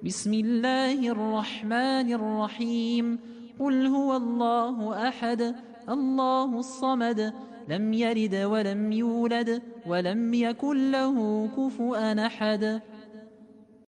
بسم الله الرحمن الرحيم قل هو الله أحد الله الصمد لم يلد ولم يولد ولم يكن له كفؤا أحد